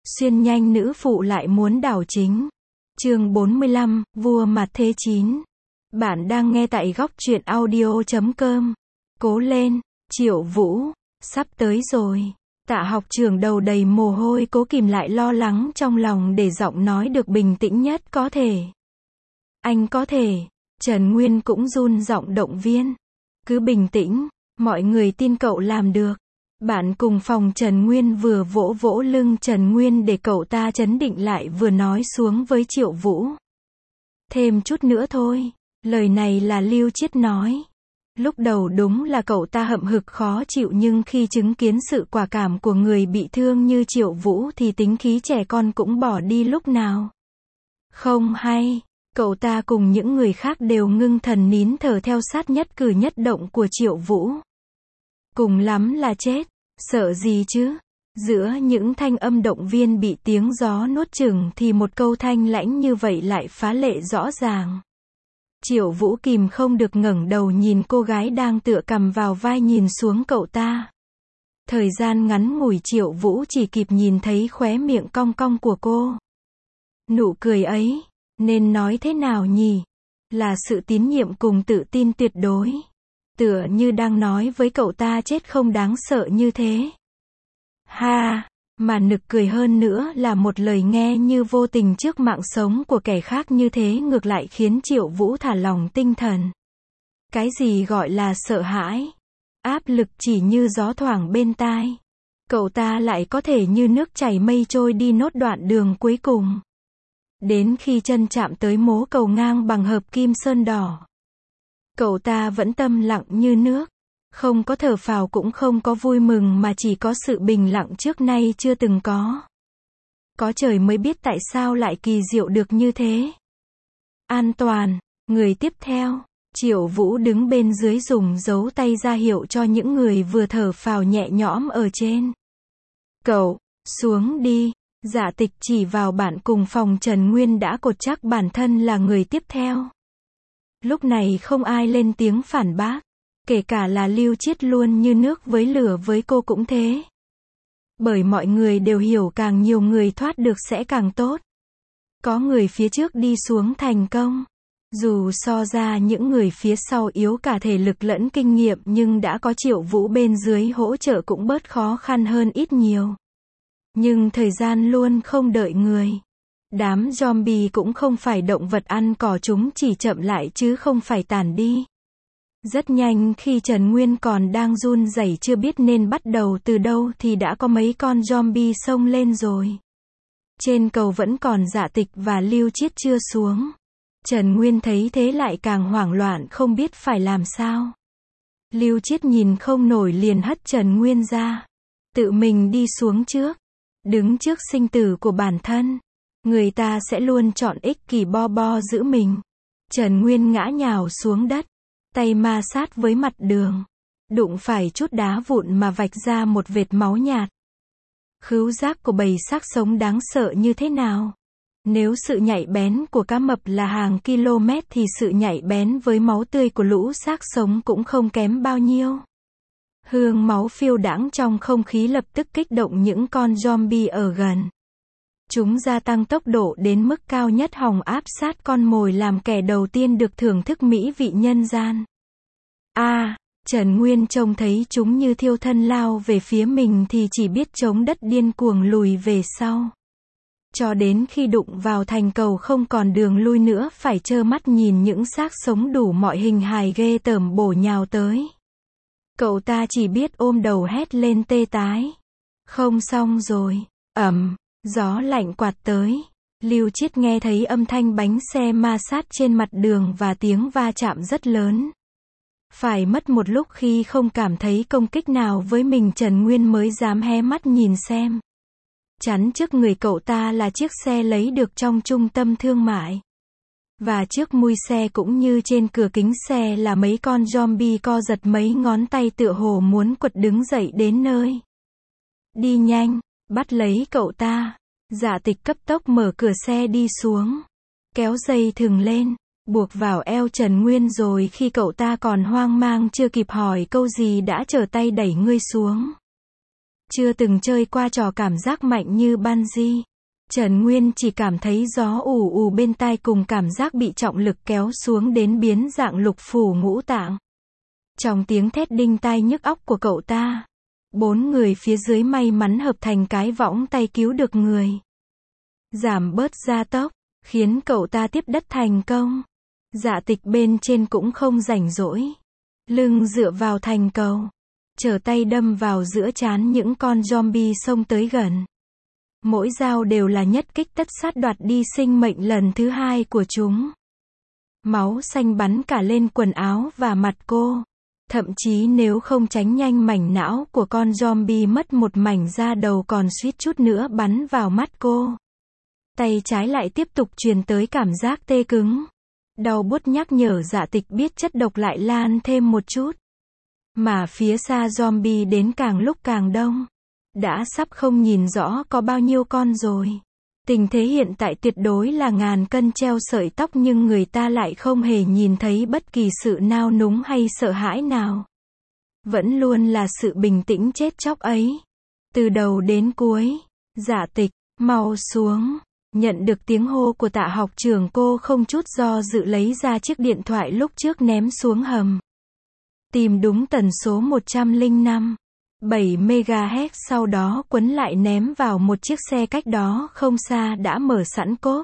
Xuyên nhanh nữ phụ lại muốn đảo chính. Chương 45, vua mặt thế 9. Bạn đang nghe tại góc truyện audio.com. Cố lên, Triệu Vũ, sắp tới rồi. Tạ học trưởng đầu đầy mồ hôi cố kìm lại lo lắng trong lòng để giọng nói được bình tĩnh nhất có thể. Anh có thể. Trần Nguyên cũng run giọng động viên. Cứ bình tĩnh, mọi người tin cậu làm được. Bạn cùng phòng Trần Nguyên vừa vỗ vỗ lưng Trần Nguyên để cậu ta trấn định lại vừa nói xuống với Triệu Vũ. Thêm chút nữa thôi. Lời này là Lưu Chiết nói. Lúc đầu đúng là cậu ta hậm hực khó chịu nhưng khi chứng kiến sự quả cảm của người bị thương như Triệu Vũ thì tính khí trẻ con cũng bỏ đi lúc nào. Không hay, cậu ta cùng những người khác đều ngưng thần nín thở theo sát nhất cử nhất động của Triệu Vũ. Cùng lắm là chết, sợ gì chứ? Giữa những thanh âm động viên bị tiếng gió nuốt chửng thì một câu thanh lãnh như vậy lại phá lệ rõ ràng. Triệu Vũ kìm không được ngẩng đầu nhìn cô gái đang tựa cằm vào vai nhìn xuống cậu ta. Thời gian ngắn ngủi Triệu Vũ chỉ kịp nhìn thấy khóe miệng cong cong của cô. Nụ cười ấy, nên nói thế nào nhỉ? Là sự tín nhiệm cùng tự tin tuyệt đối. Tựa như đang nói với cậu ta chết không đáng sợ như thế. Ha, mà nực cười hơn nữa là một lời nghe như vô tình trước mạng sống của kẻ khác như thế ngược lại khiến Triệu Vũ thả lỏng tinh thần. Cái gì gọi là sợ hãi? Áp lực chỉ như gió thoảng bên tai. Cậu ta lại có thể như nước chảy mây trôi đi nốt đoạn đường cuối cùng. Đến khi chân chạm tới mố cầu ngang bằng hợp kim sơn đỏ. Cậu ta vẫn tâm lặng như nước. Không có thở phào cũng không có vui mừng mà chỉ có sự bình lặng trước nay chưa từng có. Có trời mới biết tại sao lại kỳ diệu được như thế. An toàn, người tiếp theo. Triệu Vũ đứng bên dưới dùng dấu tay ra hiệu cho những người vừa thở phào nhẹ nhõm ở trên. Cậu, xuống đi. Dạ Tịch chỉ vào bạn cùng phòng Trần Nguyên đã cột chắc bản thân là người tiếp theo. Lúc này không ai lên tiếng phản bác. Kể cả là Lưu Chiết luôn như nước với lửa với cô cũng thế. Bởi mọi người đều hiểu càng nhiều người thoát được sẽ càng tốt. Có người phía trước đi xuống thành công. Dù so ra những người phía sau yếu cả thể lực lẫn kinh nghiệm nhưng đã có Triệu Vũ bên dưới hỗ trợ cũng bớt khó khăn hơn ít nhiều. Nhưng thời gian luôn không đợi người. Đám zombie cũng không phải động vật ăn cỏ, chúng chỉ chậm lại chứ không phải tàn đi. Rất nhanh khi Trần Nguyên còn đang run rẩy chưa biết nên bắt đầu từ đâu thì đã có mấy con zombie xông lên rồi. Trên cầu vẫn còn Dạ Tịch và Lưu Chiết chưa xuống. Trần Nguyên thấy thế lại càng hoảng loạn không biết phải làm sao. Lưu Chiết nhìn không nổi liền hất Trần Nguyên ra. Tự mình đi xuống trước. Đứng trước sinh tử của bản thân. Người ta sẽ luôn chọn ích kỷ bo giữ mình. Trần Nguyên ngã nhào xuống đất. Tay ma sát với mặt đường. Đụng phải chút đá vụn mà vạch ra một vệt máu nhạt. Khứu giác của bầy xác sống đáng sợ như thế nào? Nếu sự nhạy bén của cá mập là hàng km thì sự nhạy bén với máu tươi của lũ xác sống cũng không kém bao nhiêu. Hương máu phiêu đãng trong không khí lập tức kích động những con zombie ở gần. Chúng gia tăng tốc độ đến mức cao nhất hòng áp sát con mồi làm kẻ đầu tiên được thưởng thức mỹ vị nhân gian. Trần Nguyên trông thấy chúng như thiêu thân lao về phía mình thì chỉ biết chống đất điên cuồng lùi về sau. Cho đến khi đụng vào thành cầu không còn đường lui nữa phải trơ mắt nhìn những xác sống đủ mọi hình hài ghê tởm bổ nhào tới. Cậu ta chỉ biết ôm đầu hét lên tê tái. Không xong rồi. Gió lạnh quạt tới. Lưu Chiết nghe thấy âm thanh bánh xe ma sát trên mặt đường và tiếng va chạm rất lớn. Phải mất một lúc khi không cảm thấy công kích nào với mình Trần Nguyên mới dám hé mắt nhìn xem. Chắn trước người cậu ta là chiếc xe lấy được trong trung tâm thương mại. Và trước mui xe cũng như trên cửa kính xe là mấy con zombie co giật mấy ngón tay tựa hồ muốn quật đứng dậy đến nơi. Đi nhanh, bắt lấy cậu ta. Dạ Tịch cấp tốc mở cửa xe đi xuống. Kéo dây thừng lên, buộc vào eo Trần Nguyên rồi khi cậu ta còn hoang mang chưa kịp hỏi câu gì đã trở tay đẩy ngươi xuống. Chưa từng chơi qua trò cảm giác mạnh như bungee. Trần Nguyên chỉ cảm thấy gió ù ù bên tai cùng cảm giác bị trọng lực kéo xuống đến biến dạng lục phủ ngũ tạng. Trong tiếng thét đinh tai nhức óc của cậu ta, 4 người phía dưới may mắn hợp thành cái võng tay cứu được người. Giảm bớt gia tốc, khiến cậu ta tiếp đất thành công. Dạ Tịch bên trên cũng không rảnh rỗi. Lưng dựa vào thành cầu, trở tay đâm vào giữa trán những con zombie xông tới gần. Mỗi dao đều là nhất kích tất sát đoạt đi sinh mệnh lần thứ 2 của chúng. Máu xanh bắn cả lên quần áo và mặt cô. Thậm chí nếu không tránh nhanh mảnh não của con zombie mất một mảnh da đầu còn suýt chút nữa bắn vào mắt cô. Tay trái lại tiếp tục truyền tới cảm giác tê cứng. Đau buốt nhắc nhở Dạ Tịch biết chất độc lại lan thêm một chút. Mà phía xa zombie đến càng lúc càng đông. Đã sắp không nhìn rõ có bao nhiêu con rồi. Tình thế hiện tại tuyệt đối là ngàn cân treo sợi tóc nhưng người ta lại không hề nhìn thấy bất kỳ sự nao núng hay sợ hãi nào. Vẫn luôn là sự bình tĩnh chết chóc ấy. Từ đầu đến cuối, Dạ Tịch, mau xuống. Nhận được tiếng hô của Tạ học trưởng, cô không chút do dự lấy ra chiếc điện thoại lúc trước ném xuống hầm. Tìm đúng tần số 105. 7 MHz, sau đó quấn lại ném vào một chiếc xe cách đó không xa đã mở sẵn cốp.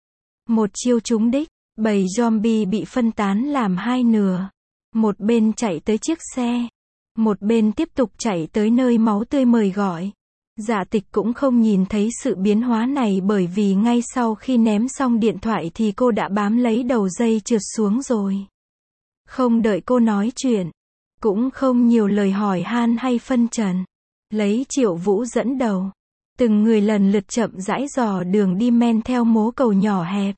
Một chiêu trúng đích, bầy zombie bị phân tán làm hai nửa. Một bên chạy tới chiếc xe, một bên tiếp tục chạy tới nơi máu tươi mời gọi. Dạ Tịch cũng không nhìn thấy sự biến hóa này bởi vì ngay sau khi ném xong điện thoại thì cô đã bám lấy đầu dây trượt xuống rồi. Không đợi cô nói chuyện, cũng không nhiều lời hỏi han hay phân trần. Lấy Triệu Vũ dẫn đầu, từng người lần lượt chậm rãi dò đường đi men theo mố cầu nhỏ hẹp.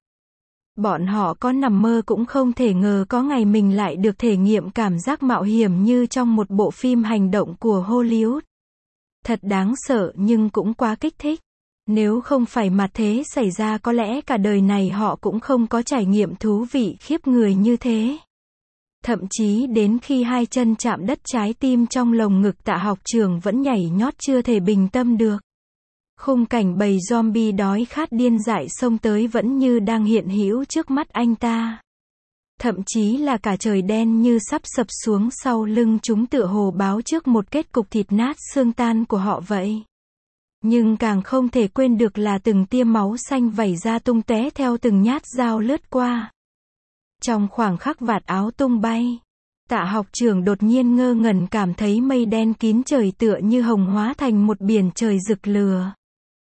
Bọn họ có nằm mơ cũng không thể ngờ có ngày mình lại được thể nghiệm cảm giác mạo hiểm như trong một bộ phim hành động của Hollywood. Thật đáng sợ nhưng cũng quá kích thích. Nếu không phải mặt thế xảy ra có lẽ cả đời này họ cũng không có trải nghiệm thú vị khiếp người như thế. Thậm chí đến khi hai chân chạm đất trái tim trong lồng ngực Tạ học trưởng vẫn nhảy nhót chưa thể bình tâm được. Khung cảnh bầy zombie đói khát điên dại xông tới vẫn như đang hiện hữu trước mắt anh ta. Thậm chí là cả trời đen như sắp sập xuống sau lưng chúng tựa hồ báo trước một kết cục thịt nát xương tan của họ vậy. Nhưng càng không thể quên được là từng tia máu xanh vẩy ra tung tóe theo từng nhát dao lướt qua. Trong khoảng khắc vạt áo tung bay, Tạ học trưởng đột nhiên ngơ ngẩn cảm thấy mây đen kín trời tựa như hồng hóa thành một biển trời rực lửa.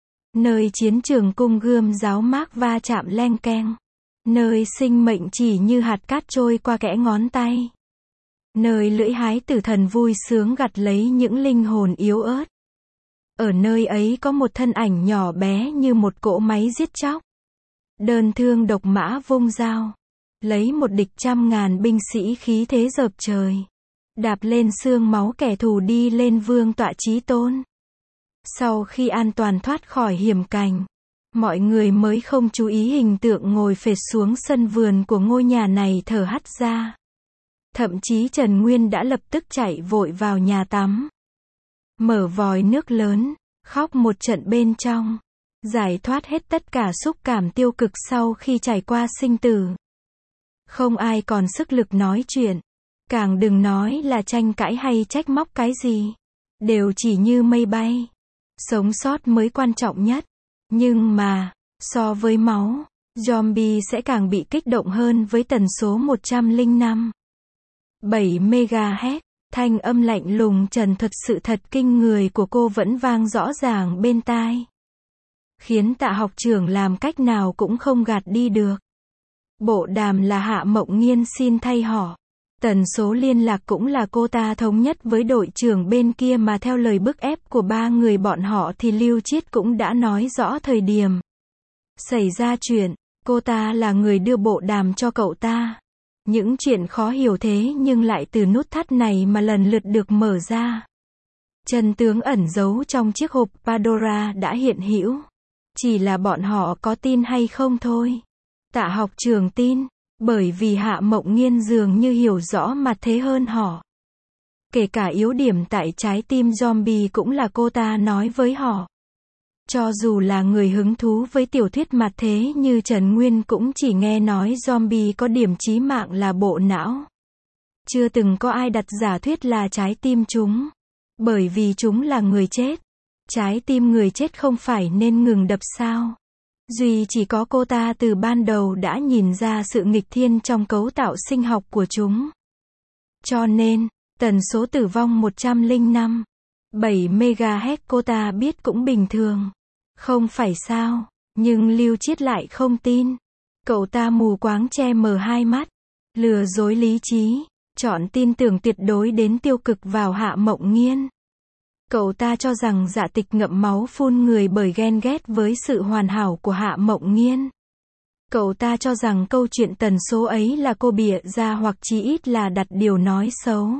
Nơi chiến trường cung gươm giáo mác va chạm leng keng. Nơi sinh mệnh chỉ như hạt cát trôi qua kẽ ngón tay. Nơi lưỡi hái tử thần vui sướng gặt lấy những linh hồn yếu ớt. Ở nơi ấy có một thân ảnh nhỏ bé như một cỗ máy giết chóc. Đơn thương độc mã vung dao, lấy một địch 100.000 binh sĩ khí thế dợp trời. Đạp lên xương máu kẻ thù đi lên vương tọa chí tôn. Sau khi an toàn thoát khỏi hiểm cảnh, mọi người mới không chú ý hình tượng ngồi phệt xuống sân vườn của ngôi nhà này thở hắt ra. Thậm chí Trần Nguyên đã lập tức chạy vội vào nhà tắm. Mở vòi nước lớn, khóc một trận bên trong. Giải thoát hết tất cả xúc cảm tiêu cực sau khi trải qua sinh tử. Không ai còn sức lực nói chuyện. Càng đừng nói là tranh cãi hay trách móc cái gì. Đều chỉ như mây bay. Sống sót mới quan trọng nhất. Nhưng mà, so với máu, zombie sẽ càng bị kích động hơn với tần số 105. 7 MHz, thanh âm lạnh lùng trần thuật sự thật kinh người của cô vẫn vang rõ ràng bên tai. Khiến Tạ học trưởng làm cách nào cũng không gạt đi được. Bộ đàm là Hạ Mộng Nghiên xin thay họ. Tần số liên lạc cũng là cô ta thống nhất với đội trưởng bên kia mà theo lời bức ép của ba người bọn họ thì Lưu Chiết cũng đã nói rõ thời điểm xảy ra chuyện, cô ta là người đưa bộ đàm cho cậu ta. Những chuyện khó hiểu thế nhưng lại từ nút thắt này mà lần lượt được mở ra. Chân tướng ẩn giấu trong chiếc hộp Pandora đã hiện hữu. Chỉ là bọn họ có tin hay không thôi. Tạ học trưởng tin. Bởi vì Hạ Mộng Nghiên dường như hiểu rõ mặt thế hơn họ. Kể cả yếu điểm tại trái tim zombie cũng là cô ta nói với họ. Cho dù là người hứng thú với tiểu thuyết mặt thế như Trần Nguyên cũng chỉ nghe nói zombie có điểm chí mạng là bộ não. Chưa từng có ai đặt giả thuyết là trái tim chúng. Bởi vì chúng là người chết. Trái tim người chết không phải nên ngừng đập sao? Duy chỉ có cô ta từ ban đầu đã nhìn ra sự nghịch thiên trong cấu tạo sinh học của chúng. Cho nên, tần số tử vong 105,7 MHz cô ta biết cũng bình thường. Không phải sao? Nhưng Lưu Chiết lại không tin. Cậu ta mù quáng che mờ hai mắt, lừa dối lý trí, chọn tin tưởng tuyệt đối đến tiêu cực vào Hạ Mộng Nghiên. Cậu ta cho rằng Dạ Tịch ngậm máu phun người bởi ghen ghét với sự hoàn hảo của Hạ Mộng Nghiên. Cậu ta cho rằng câu chuyện tần số ấy là cô bịa ra hoặc chí ít là đặt điều nói xấu.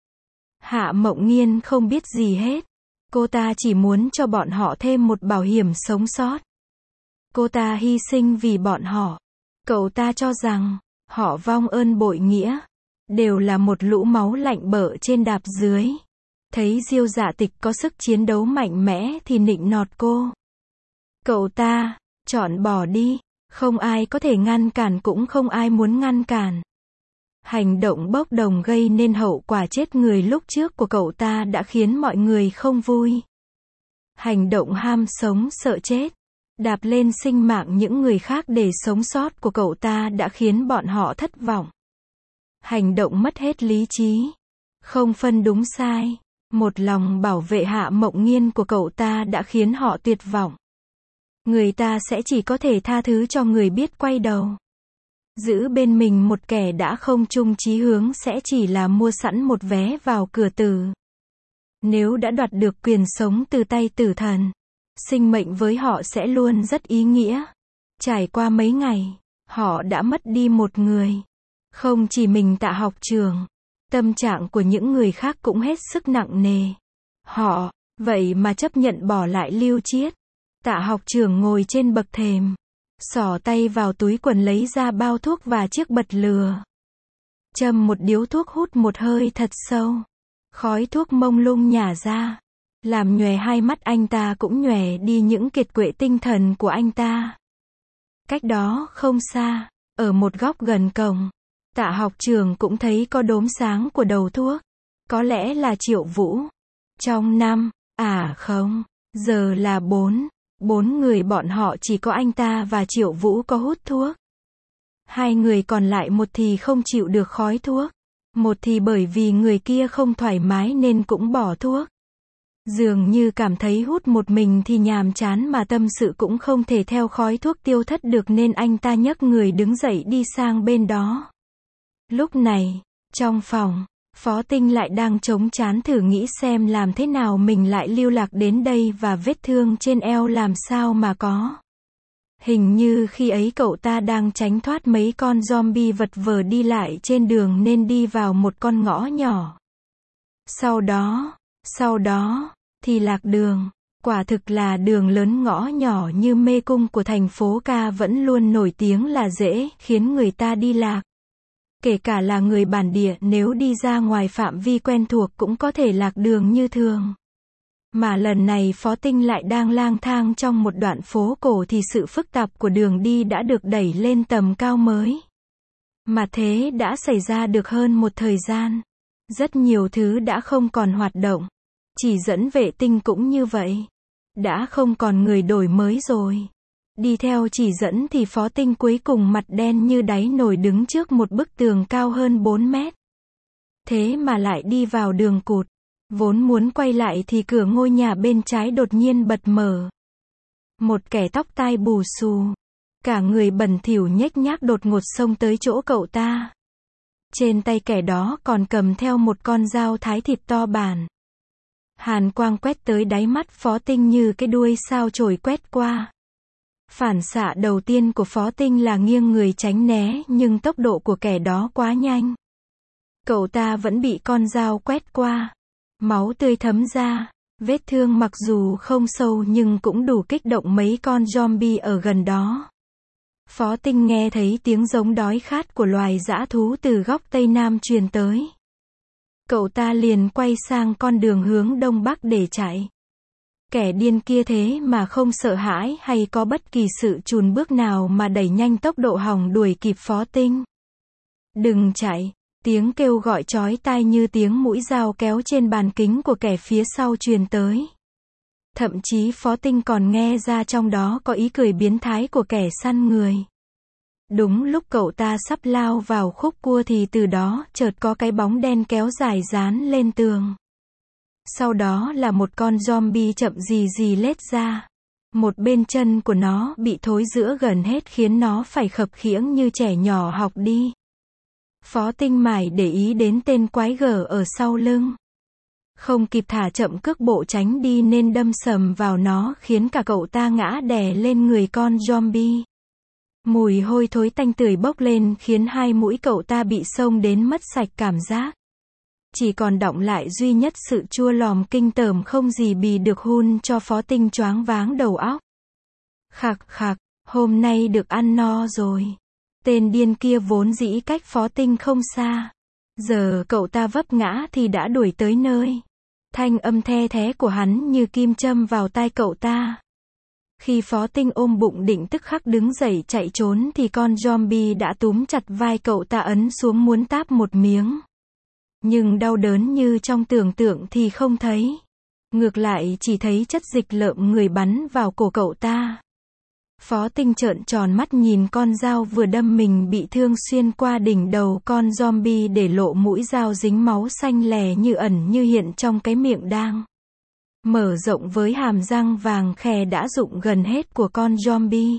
Hạ Mộng Nghiên không biết gì hết. Cô ta chỉ muốn cho bọn họ thêm một bảo hiểm sống sót. Cô ta hy sinh vì bọn họ. Cậu ta cho rằng, họ vong ơn bội nghĩa. Đều là một lũ máu lạnh bở trên đạp dưới. Thấy Diêu Dạ Tịch có sức chiến đấu mạnh mẽ thì nịnh nọt cô. Cậu ta chọn bỏ đi. Không ai có thể ngăn cản cũng không ai muốn ngăn cản. Hành động bốc đồng gây nên hậu quả chết người lúc trước của cậu ta đã khiến mọi người không vui. Hành động ham sống sợ chết, đạp lên sinh mạng những người khác để sống sót của cậu ta đã khiến bọn họ thất vọng. Hành động mất hết lý trí, không phân đúng sai, một lòng bảo vệ Hạ Mộng Nghiên của cậu ta đã khiến họ tuyệt vọng. Người ta sẽ chỉ có thể tha thứ cho người biết quay đầu. Giữ bên mình một kẻ đã không chung chí hướng sẽ chỉ là mua sẵn một vé vào cửa tử. Nếu đã đoạt được quyền sống từ tay tử thần, sinh mệnh với họ sẽ luôn rất ý nghĩa. Trải qua mấy ngày, họ đã mất đi một người. Không chỉ mình Tạ Học Trường, tâm trạng của những người khác cũng hết sức nặng nề. Họ, vậy mà chấp nhận bỏ lại Lưu Chiết. Tạ Học Trường ngồi trên bậc thềm, xỏ tay vào túi quần lấy ra bao thuốc và chiếc bật lửa. Châm một điếu thuốc hút một hơi thật sâu. Khói thuốc mông lung nhả ra. Làm nhòe hai mắt anh ta cũng nhòe đi những kiệt quệ tinh thần của anh ta. Cách đó không xa, ở một góc gần cổng, Tạ Học Trường cũng thấy có đốm sáng của đầu thuốc. Có lẽ là Triệu Vũ. Trong năm, không, giờ là 4 người bọn họ chỉ có anh ta và Triệu Vũ có hút thuốc. Hai người còn lại một thì không chịu được khói thuốc. Một thì bởi vì người kia không thoải mái nên cũng bỏ thuốc. Dường như cảm thấy hút một mình thì nhàm chán mà tâm sự cũng không thể theo khói thuốc tiêu thất được nên anh ta nhấc người đứng dậy đi sang bên đó. Lúc này, trong phòng, Phó Tinh lại đang chống chán thử nghĩ xem làm thế nào mình lại lưu lạc đến đây và vết thương trên eo làm sao mà có. Hình như khi ấy cậu ta đang tránh thoát mấy con zombie vật vờ đi lại trên đường nên đi vào một con ngõ nhỏ. Sau đó, thì lạc đường. Quả thực là đường lớn ngõ nhỏ như mê cung của thành phố ca vẫn luôn nổi tiếng là dễ khiến người ta đi lạc. Kể cả là người bản địa nếu đi ra ngoài phạm vi quen thuộc cũng có thể lạc đường như thường. Mà lần này Phó Tinh lại đang lang thang trong một đoạn phố cổ thì sự phức tạp của đường đi đã được đẩy lên tầm cao mới. Mà thế đã xảy ra được hơn một thời gian. Rất nhiều thứ đã không còn hoạt động. Chỉ dẫn vệ tinh cũng như vậy. Đã không còn người đổi mới rồi. Đi theo chỉ dẫn thì Phó Tinh cuối cùng mặt đen như đáy nồi đứng trước một bức tường cao hơn 4 mét. Thế mà lại đi vào đường cụt. Vốn muốn quay lại thì cửa ngôi nhà bên trái đột nhiên bật mở. Một kẻ tóc tai bù xù, cả người bẩn thỉu nhếch nhác đột ngột xông tới chỗ cậu ta. Trên tay kẻ đó còn cầm theo một con dao thái thịt to bản. Hàn quang quét tới đáy mắt Phó Tinh như cái đuôi sao chổi quét qua. Phản xạ đầu tiên của Phó Tinh là nghiêng người tránh né nhưng tốc độ của kẻ đó quá nhanh. Cậu ta vẫn bị con dao quét qua. Máu tươi thấm ra, vết thương mặc dù không sâu nhưng cũng đủ kích động mấy con zombie ở gần đó. Phó Tinh nghe thấy tiếng giống đói khát của loài dã thú từ góc Tây Nam truyền tới. Cậu ta liền quay sang con đường hướng đông bắc để chạy. Kẻ điên kia thế mà không sợ hãi hay có bất kỳ sự chùn bước nào mà đẩy nhanh tốc độ hòng đuổi kịp Phó Tinh. Đừng chạy, tiếng kêu gọi chói tai như tiếng mũi dao kéo trên bàn kính của kẻ phía sau truyền tới. Thậm chí Phó Tinh còn nghe ra trong đó có ý cười biến thái của kẻ săn người. Đúng lúc cậu ta sắp lao vào khúc cua thì từ đó chợt có cái bóng đen kéo dài dán lên tường. Sau đó là một con zombie chậm rì rì lết ra. Một bên chân của nó bị thối rữa gần hết khiến nó phải khập khiễng như trẻ nhỏ học đi. Phó Tinh mải để ý đến tên quái gở ở sau lưng. Không kịp thả chậm cước bộ tránh đi nên đâm sầm vào nó khiến cả cậu ta ngã đè lên người con zombie. Mùi hôi thối tanh tưởi bốc lên khiến hai mũi cậu ta bị xông đến mất sạch cảm giác. Chỉ còn đọng lại duy nhất sự chua lòm kinh tởm không gì bì được hun cho Phó Tinh choáng váng đầu óc. Khạc khạc, hôm nay được ăn no rồi. Tên điên kia vốn dĩ cách Phó Tinh không xa. Giờ cậu ta vấp ngã thì đã đuổi tới nơi. Thanh âm the thé của hắn như kim châm vào tai cậu ta. Khi Phó Tinh ôm bụng định tức khắc đứng dậy chạy trốn thì con zombie đã túm chặt vai cậu ta ấn xuống muốn táp một miếng. Nhưng đau đớn như trong tưởng tượng thì không thấy. Ngược lại chỉ thấy chất dịch lợm người bắn vào cổ cậu ta. Phó Tinh trợn tròn mắt nhìn con dao vừa đâm mình bị thương xuyên qua đỉnh đầu con zombie để lộ mũi dao dính máu xanh lè như ẩn như hiện trong cái miệng đang mở rộng với hàm răng vàng khè đã rụng gần hết của con zombie.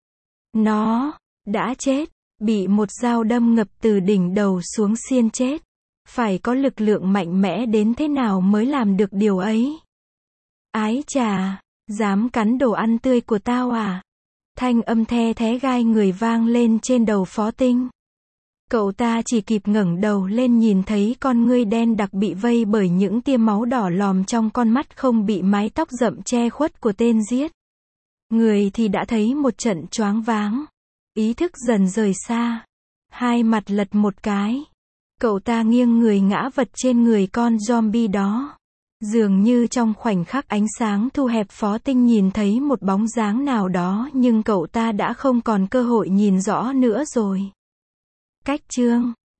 Nó đã chết, bị một dao đâm ngập từ đỉnh đầu xuống xiên chết. Phải có lực lượng mạnh mẽ đến thế nào mới làm được điều ấy? Ái chà, dám cắn đồ ăn tươi của tao à? Thanh âm the thé gai người vang lên trên đầu Phó Tinh. Cậu ta chỉ kịp ngẩng đầu lên nhìn thấy con ngươi đen đặc bị vây bởi những tia máu đỏ lòm trong con mắt không bị mái tóc rậm che khuất của tên giết. Người thì đã thấy một trận choáng váng. Ý thức dần rời xa. Hai mặt lật một cái. Cậu ta nghiêng người ngã vật trên người con zombie đó. Dường như trong khoảnh khắc ánh sáng thu hẹp Phó Tinh nhìn thấy một bóng dáng nào đó nhưng cậu ta đã không còn cơ hội nhìn rõ nữa rồi. Cách chương